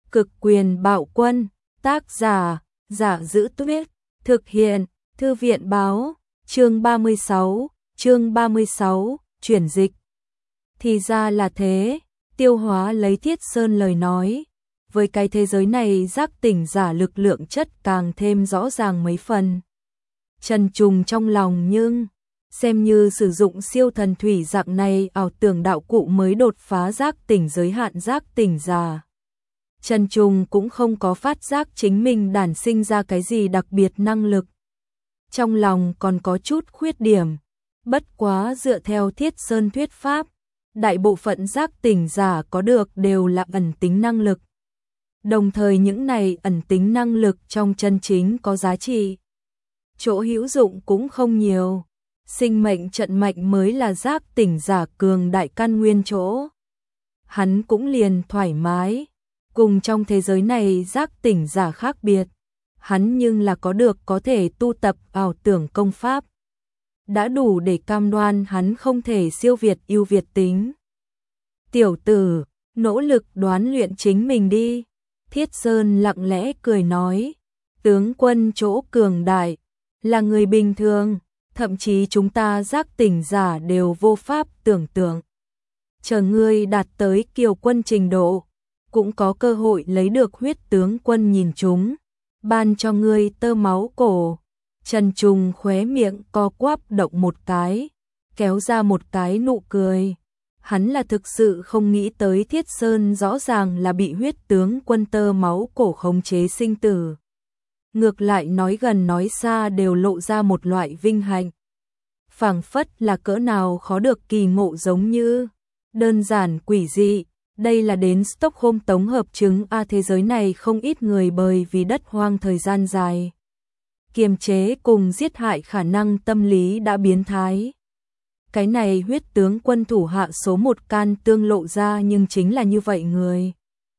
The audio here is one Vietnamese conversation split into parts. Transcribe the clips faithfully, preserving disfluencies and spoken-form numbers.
Cực quyền bạo quân, tác giả, Giả Giữ Tuyết, thực hiện, Thư viện báo, chương ba mươi sáu, chương ba mươi sáu, chuyển dịch. Thì ra là thế, Tiêu Hóa lấy Thiết Sơn lời nói. Với cái thế giới này giác tỉnh giả lực lượng chất càng thêm rõ ràng mấy phần. Trần trùng trong lòng nhưng, xem như sử dụng siêu thần thủy dạng này ảo tưởng đạo cụ mới đột phá giác tỉnh giới hạn giác tỉnh giả. Trần trùng cũng không có phát giác chính mình đản sinh ra cái gì đặc biệt năng lực. Trong lòng còn có chút khuyết điểm, bất quá dựa theo Thiết Sơn thuyết pháp, đại bộ phận giác tỉnh giả có được đều là ẩn tính năng lực. Đồng thời những này ẩn tính năng lực trong chân chính có giá trị. Chỗ hữu dụng cũng không nhiều. Sinh mệnh trận mạnh mới là giác tỉnh giả cường đại căn nguyên chỗ. Hắn cũng liền thoải mái. Cùng trong thế giới này giác tỉnh giả khác biệt. Hắn nhưng là có được có thể tu tập ảo tưởng công pháp. Đã đủ để cam đoan hắn không thể siêu việt ưu việt tính. Tiểu tử, nỗ lực đoán luyện chính mình đi. Thiết Sơn lặng lẽ cười nói. Tướng quân chỗ cường đại, là người bình thường, thậm chí chúng ta giác tỉnh giả đều vô pháp tưởng tượng. Chờ ngươi đạt tới kiều quân trình độ, cũng có cơ hội lấy được huyết tướng quân nhìn chúng, ban cho ngươi tơ máu cổ. Trần Trùng khóe miệng co quắp động một cái, kéo ra một cái nụ cười. Hắn là thực sự không nghĩ tới Thiết Sơn rõ ràng là bị huyết tướng quân tơ máu cổ khống chế sinh tử. Ngược lại nói gần nói xa đều lộ ra một loại vinh hạnh. Phảng phất là cỡ nào khó được kỳ ngộ giống như, đơn giản quỷ dị, đây là đến Stockholm tổng hợp chứng a thế giới này không ít người bởi vì đất hoang thời gian dài. Kiềm chế cùng giết hại khả năng tâm lý đã biến thái. Cái này huyết tướng quân thủ hạ số một can tương lộ ra nhưng chính là như vậy người.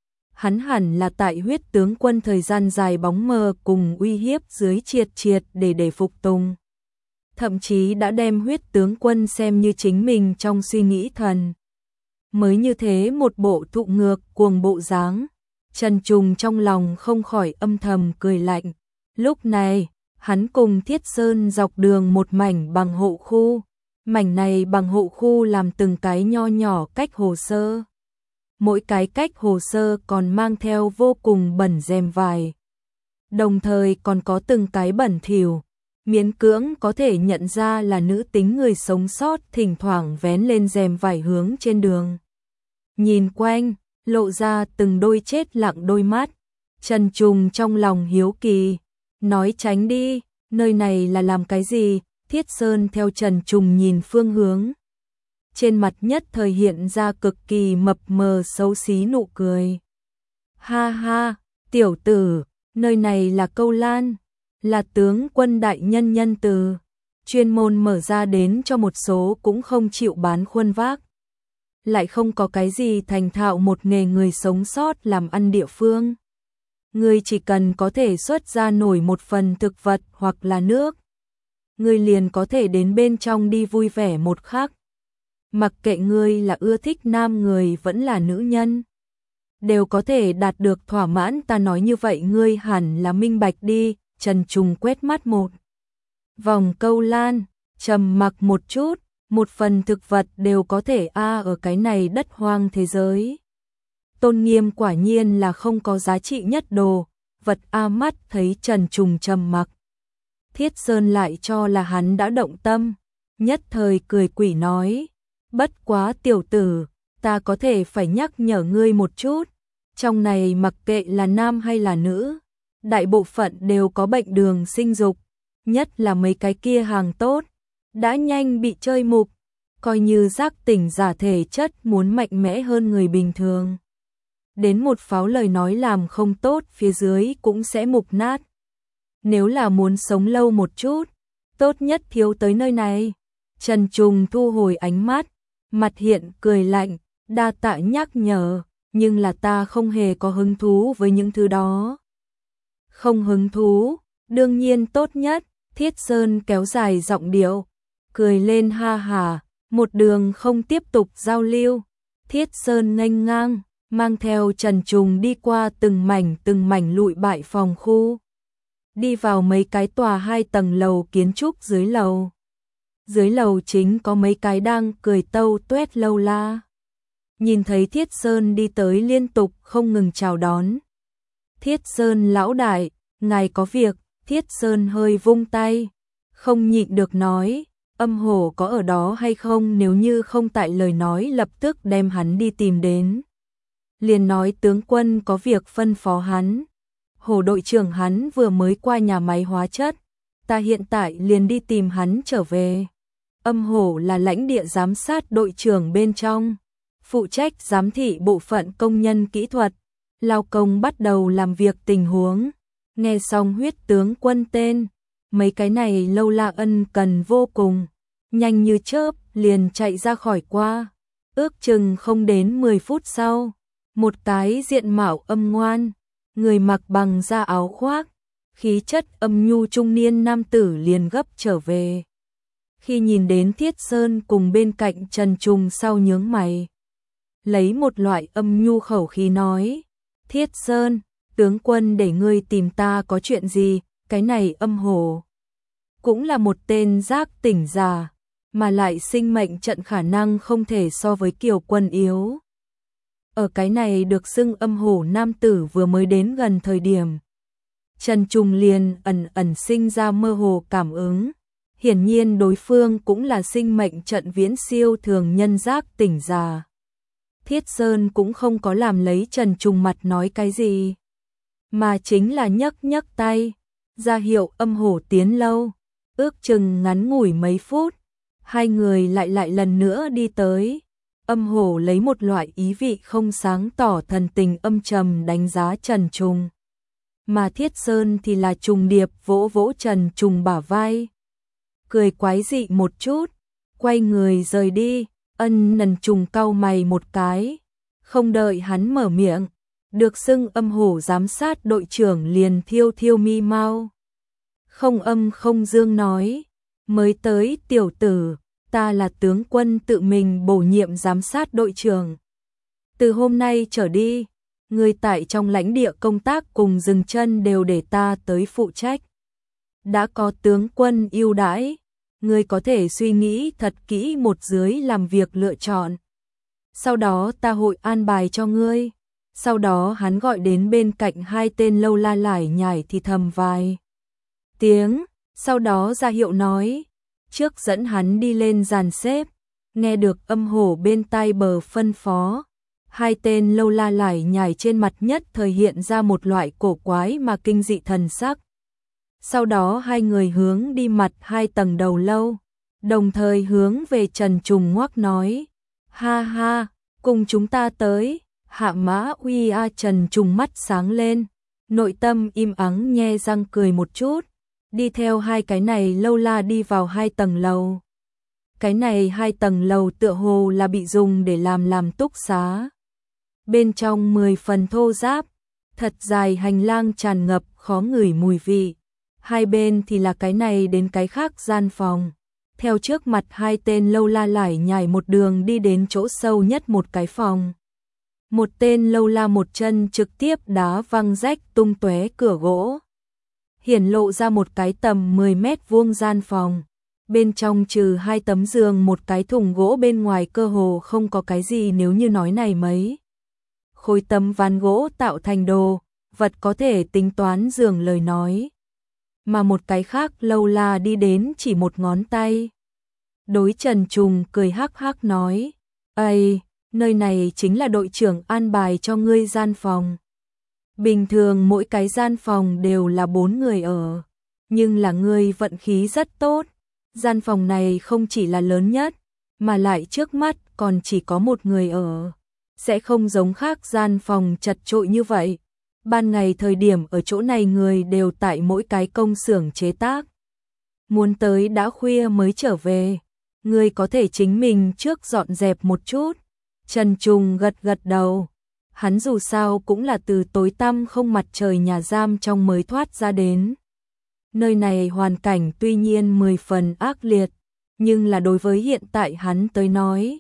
Hắn hẳn là tại huyết tướng quân thời gian dài bóng mờ cùng uy hiếp dưới triệt triệt để để phục tùng. Thậm chí đã đem huyết tướng quân xem như chính mình trong suy nghĩ thần. Mới như thế một bộ thụ ngược cuồng bộ dáng, Trần Trùng trong lòng không khỏi âm thầm cười lạnh. Lúc này, hắn cùng Thiết Sơn dọc đường một mảnh bằng hộ khu. Mảnh này bằng hộ khu làm từng cái nho nhỏ cách hồ sơ. Mỗi cái cách hồ sơ còn mang theo vô cùng bẩn rèm vải. Đồng thời còn có từng cái bẩn thỉu, miễn cưỡng có thể nhận ra là nữ tính người sống sót thỉnh thoảng vén lên rèm vải hướng trên đường. Nhìn quanh, lộ ra từng đôi chết lặng đôi mắt. Trần Trùng trong lòng hiếu kỳ, nói tránh đi, nơi này là làm cái gì? Thiết Sơn theo Trần Trùng nhìn phương hướng. Trên mặt nhất thời hiện ra cực kỳ mập mờ xấu xí nụ cười. Ha ha, tiểu tử, nơi này là Câu Lan, là tướng quân đại nhân nhân từ, chuyên môn mở ra đến cho một số cũng không chịu bán khuôn vác. Lại không có cái gì thành thạo một nghề người sống sót làm ăn địa phương. Ngươi chỉ cần có thể xuất ra nổi một phần thực vật hoặc là nước. Ngươi liền có thể đến bên trong đi vui vẻ một khắc. Mặc kệ ngươi là ưa thích nam người vẫn là nữ nhân, đều có thể đạt được thỏa mãn. Ta nói như vậy ngươi hẳn là minh bạch đi. Trần Trùng quét mắt một vòng Câu Lan, trầm mặc một chút, một phần thực vật đều có thể a ở cái này đất hoang thế giới. Tôn nghiêm quả nhiên là không có giá trị nhất đồ, vật a mắt thấy Trần Trùng trầm mặc. Thiết Sơn lại cho là hắn đã động tâm, nhất thời cười quỷ nói, bất quá tiểu tử, ta có thể phải nhắc nhở ngươi một chút, trong này mặc kệ là nam hay là nữ, đại bộ phận đều có bệnh đường sinh dục, nhất là mấy cái kia hàng tốt, đã nhanh bị chơi mục, coi như giác tỉnh giả thể chất muốn mạnh mẽ hơn người bình thường. Đến một pháo lời nói làm không tốt phía dưới cũng sẽ mục nát. Nếu là muốn sống lâu một chút, tốt nhất thiếu tới nơi này. Trần Trùng thu hồi ánh mắt, mặt hiện cười lạnh, đa tạ nhắc nhở, nhưng là ta không hề có hứng thú với những thứ đó. Không hứng thú, đương nhiên tốt nhất. Thiết Sơn kéo dài giọng điệu, cười lên ha hà, một đường không tiếp tục giao lưu. Thiết Sơn nghênh ngang, mang theo Trần Trùng đi qua từng mảnh từng mảnh lụi bại phòng khu, đi vào mấy cái tòa hai tầng lầu kiến trúc dưới lầu. Dưới lầu chính có mấy cái đang cười tâu tuét lâu la. Nhìn thấy Thiết Sơn đi tới liên tục không ngừng chào đón. Thiết Sơn lão đại, ngài có việc. Thiết Sơn hơi vung tay, không nhịn được nói, Âm Hổ có ở đó hay không, nếu như không tại lời nói lập tức đem hắn đi tìm đến. Liền nói tướng quân có việc phân phó hắn. Hổ đội trưởng hắn vừa mới qua nhà máy hóa chất, ta hiện tại liền đi tìm hắn trở về. Âm Hổ là lãnh địa giám sát đội trưởng bên trong, phụ trách giám thị bộ phận công nhân kỹ thuật, lao công bắt đầu làm việc tình huống. Nghe xong huyết tướng quân tên, mấy cái này lâu la ân cần vô cùng, nhanh như chớp liền chạy ra khỏi qua. Ước chừng không đến mười phút sau, một cái diện mạo âm ngoan, người mặc bằng da áo khoác, khí chất âm nhu trung niên nam tử liền gấp trở về. Khi nhìn đến Thiết Sơn cùng bên cạnh Trần Trùng sau nhướng mày, lấy một loại âm nhu khẩu khí nói, Thiết Sơn, tướng quân để ngươi tìm ta có chuyện gì? Cái này Âm Hổ cũng là một tên giác tỉnh giả, mà lại sinh mệnh trận khả năng không thể so với Kiều Quân yếu. Ở cái này được xưng Âm Hổ nam tử vừa mới đến gần thời điểm, Trần Trùng liền ẩn ẩn sinh ra mơ hồ cảm ứng, hiển nhiên đối phương cũng là sinh mệnh trận viễn siêu thường nhân giác tỉnh giả. Thiết Sơn cũng không có làm lấy Trần Trùng mặt nói cái gì, mà chính là nhấc nhấc tay, ra hiệu Âm Hổ tiến lâu. Ước chừng ngắn ngủi mấy phút, hai người lại lại lần nữa đi tới. Âm Hổ lấy một loại ý vị không sáng tỏ thần tình âm trầm đánh giá Trần Trùng, mà Thiết Sơn thì là trùng điệp vỗ vỗ Trần Trùng bả vai, cười quái dị một chút, quay người rời đi. Ân Nần Trùng cau mày một cái, không đợi hắn mở miệng, được xưng Âm Hổ giám sát đội trưởng liền thiêu thiêu mi mau. Không âm không dương nói, mới tới tiểu tử, ta là tướng quân tự mình bổ nhiệm giám sát đội trưởng. Từ hôm nay trở đi, người tại trong lãnh địa công tác cùng dừng chân đều để ta tới phụ trách. Đã có tướng quân ưu đãi, ngươi có thể suy nghĩ thật kỹ một dưới làm việc lựa chọn. Sau đó ta hội an bài cho ngươi. Sau đó hắn gọi đến bên cạnh hai tên lâu la lải nhải thì thầm vài tiếng, sau đó ra hiệu nói, trước dẫn hắn đi lên dàn xếp. Nghe được Âm Hổ bên tai bờ phân phó, hai tên lâu la lải nhải trên mặt nhất thời hiện ra một loại cổ quái mà kinh dị thần sắc. Sau đó hai người hướng đi mặt hai tầng đầu lâu, đồng thời hướng về Trần Trùng ngoắc nói, ha ha, cùng chúng ta tới. Hạ Mã Uy A. Trần Trùng mắt sáng lên, nội tâm im ắng nhe răng cười một chút, đi theo hai cái này lâu la đi vào hai tầng lầu. Cái này hai tầng lầu tựa hồ là bị dùng để làm làm túc xá. Bên trong mười phần thô ráp, thật dài hành lang tràn ngập khó ngửi mùi vị. Hai bên thì là cái này đến cái khác gian phòng. Theo trước mặt hai tên lâu la lải nhải một đường đi đến chỗ sâu nhất một cái phòng. Một tên lâu la một chân trực tiếp đá văng rách tung tóe cửa gỗ, hiển lộ ra một cái tầm mười mét vuông gian phòng. Bên trong trừ hai tấm giường một cái thùng gỗ bên ngoài cơ hồ không có cái gì, nếu như nói này mấy khối tấm ván gỗ tạo thành đồ vật có thể tính toán giường lời nói. Mà một cái khác lâu la đi đến chỉ một ngón tay. Đối Trần Trùng cười hắc hắc nói, ây, nơi này chính là đội trưởng an bài cho ngươi gian phòng. Bình thường mỗi cái gian phòng đều là bốn người ở, nhưng là ngươi vận khí rất tốt. Gian phòng này không chỉ là lớn nhất, mà lại trước mắt còn chỉ có một người ở. Sẽ không giống khác gian phòng chật chội như vậy. Ban ngày thời điểm ở chỗ này người đều tại mỗi cái công xưởng chế tác. Muốn tới đã khuya mới trở về, ngươi có thể chính mình trước dọn dẹp một chút. Trần Trùng gật gật đầu. Hắn dù sao cũng là từ tối tăm không mặt trời nhà giam trong mới thoát ra đến. Nơi này hoàn cảnh tuy nhiên mười phần ác liệt, nhưng là đối với hiện tại hắn tới nói,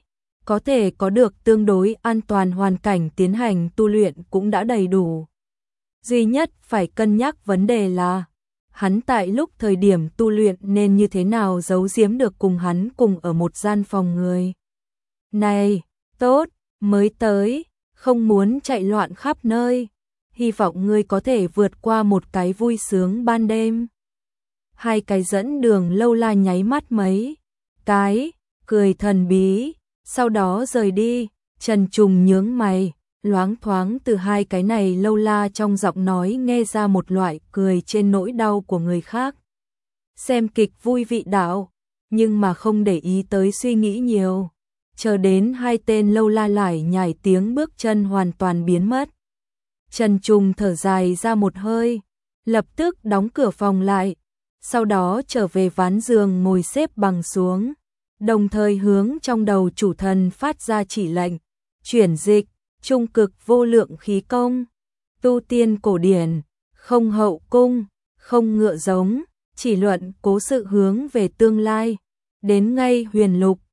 có thể có được tương đối an toàn hoàn cảnh tiến hành tu luyện cũng đã đầy đủ. Duy nhất phải cân nhắc vấn đề là hắn tại lúc thời điểm tu luyện nên như thế nào giấu giếm được cùng hắn cùng ở một gian phòng người. Này, tốt, mới tới, không muốn chạy loạn khắp nơi, hy vọng ngươi có thể vượt qua một cái vui sướng ban đêm. Hai cái dẫn đường lâu la nháy mắt mấy cái, cười thần bí, sau đó rời đi. Trần Trùng nhướng mày, loáng thoáng từ hai cái này lâu la trong giọng nói nghe ra một loại cười trên nỗi đau của người khác. Xem kịch vui vị đạo, nhưng mà không để ý tới suy nghĩ nhiều. Chờ đến hai tên lâu la lải nhải tiếng bước chân hoàn toàn biến mất. Trần Trùng thở dài ra một hơi, lập tức đóng cửa phòng lại, sau đó trở về ván giường ngồi xếp bằng xuống, đồng thời hướng trong đầu chủ thần phát ra chỉ lệnh, chuyển dịch, trung cực vô lượng khí công, tu tiên cổ điển, không hậu cung, không ngựa giống, chỉ luận cố sự hướng về tương lai, đến ngay huyền lục,